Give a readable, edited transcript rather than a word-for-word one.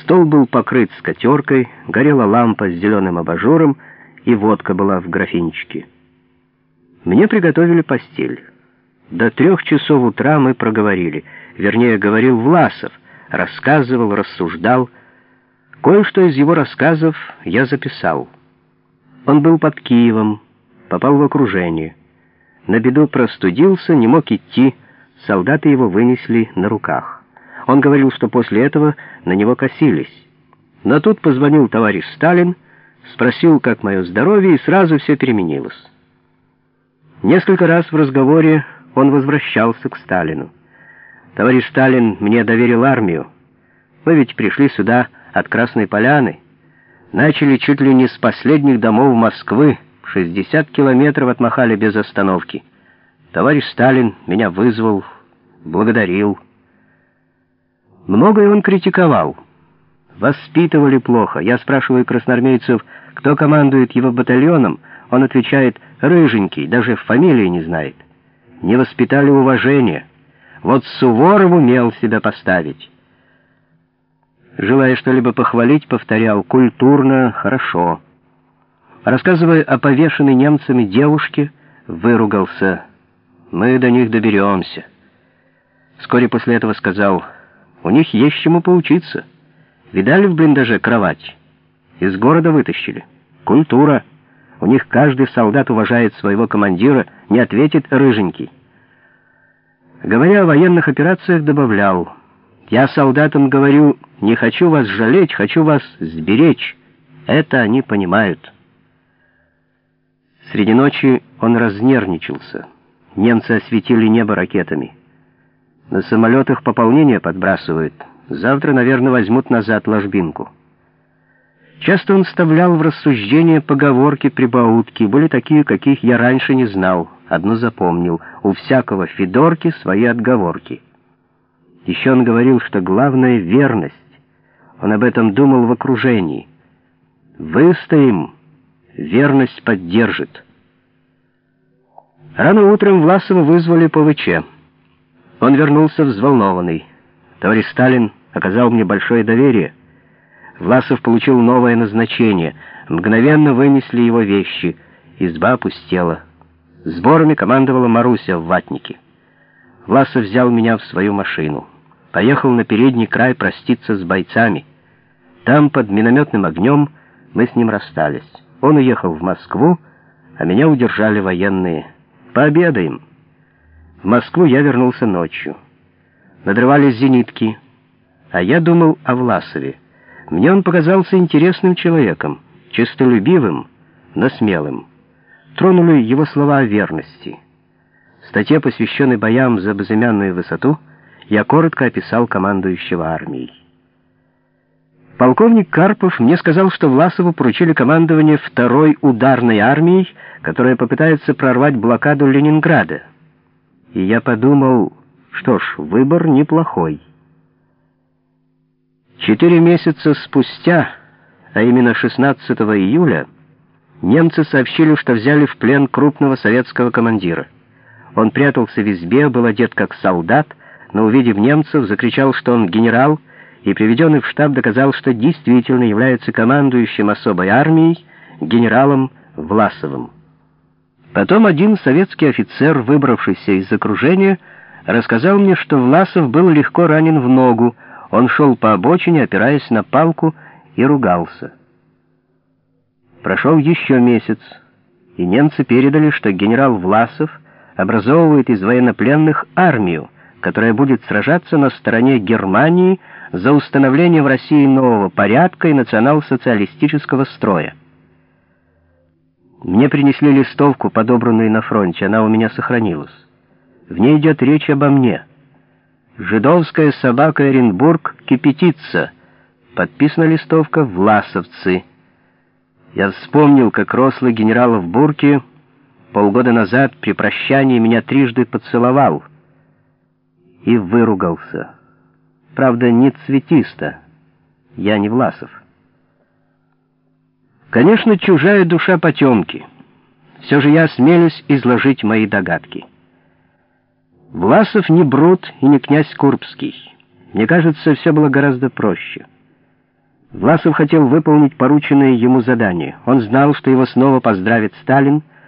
Стол был покрыт скатеркой, горела лампа с зеленым абажуром, и водка была в графинчике. Мне приготовили постель. До 3 часов утра мы проговорили. Вернее, говорил Власов, рассказывал, рассуждал. Кое-что из его рассказов я записал. Он был под Киевом, попал в окружение. На беду простудился, не мог идти, солдаты его вынесли на руках. Он говорил, что после этого на него косились. Но тут позвонил товарищ Сталин, спросил, как мое здоровье, и сразу все переменилось. Несколько раз в разговоре он возвращался к Сталину. «Товарищ Сталин мне доверил армию. Мы ведь пришли сюда от Красной Поляны. Начали чуть ли не с последних домов Москвы, 60 километров отмахали без остановки. Товарищ Сталин меня вызвал, благодарил. Многое он критиковал. Воспитывали плохо. Я спрашиваю красноармейцев, кто командует его батальоном. Он отвечает: рыженький, даже фамилии не знает. Не воспитали уважения. Вот Суворов умел себя поставить. Желая что-либо похвалить, повторял: культурно, хорошо. Рассказывая о повешенной немцами девушке, выругался: мы до них доберемся. Вскоре после этого сказал: у них есть чему поучиться. Видали в блиндаже кровать? Из города вытащили. Культура. У них каждый солдат уважает своего командира, не ответит рыженький. Говоря о военных операциях, добавлял: я солдатам говорю, не хочу вас жалеть, хочу вас сберечь. Это они понимают. Среди ночи он разнервничался. Немцы осветили небо ракетами. На самолетах пополнение подбрасывают. Завтра, наверное, возьмут назад ложбинку. Часто он вставлял в рассуждения поговорки, прибаутки. Были такие, каких я раньше не знал. Одну запомнил: у всякого Федорки свои отговорки. Еще он говорил, что главное — верность. Он об этом думал в окружении. Выстоим, верность поддержит. Рано утром Власова вызвали по ВЧ. Он вернулся взволнованный. Товарищ Сталин оказал мне большое доверие. Власов получил новое назначение. Мгновенно вынесли его вещи. Изба опустела. Сборами командовала Маруся в ватнике. Власов взял меня в свою машину. Поехал на передний край проститься с бойцами. Там, под минометным огнем, мы с ним расстались. Он уехал в Москву, а меня удержали военные. Пообедаем. В Москву я вернулся ночью. Надрывались зенитки. А я думал о Власове. Мне он показался интересным человеком, честолюбивым, но смелым. Тронули его слова о верности. В статье, посвященной боям за безымянную высоту, я коротко описал командующего армией. Полковник Карпов мне сказал, что Власову поручили командование 2-й ударной армией, которая попытается прорвать блокаду Ленинграда. И я подумал, что ж, выбор неплохой. 4 месяца спустя, а именно 16 июля, немцы сообщили, что взяли в плен крупного советского командира. Он прятался в избе, был одет как солдат, но, увидев немцев, закричал, что он генерал, и приведенный в штаб доказал, что действительно является командующим особой армией, генералом Власовым. Потом один советский офицер, выбравшийся из окружения, рассказал мне, что Власов был легко ранен в ногу. Он шел по обочине, опираясь на палку, и ругался. Прошел еще месяц, и немцы передали, что генерал Власов образовывает из военнопленных армию, которая будет сражаться на стороне Германии за установление в России нового порядка и национал-социалистического строя. Мне принесли листовку, подобранную на фронте, она у меня сохранилась. В ней идет речь обо мне. «Жидовская собака Оренбург кипятится». Подписана листовка «Власовцы». Я вспомнил, как рослый генерал в бурке полгода назад при прощании меня трижды поцеловал и выругался. Правда, не цветисто. Я не Власов. Конечно, чужая душа потемки. Все же я осмелюсь изложить мои догадки. Власов не Брут и не князь Курбский. Мне кажется, все было гораздо проще. Власов хотел выполнить порученное ему задание. Он знал, что его снова поздравит Сталин,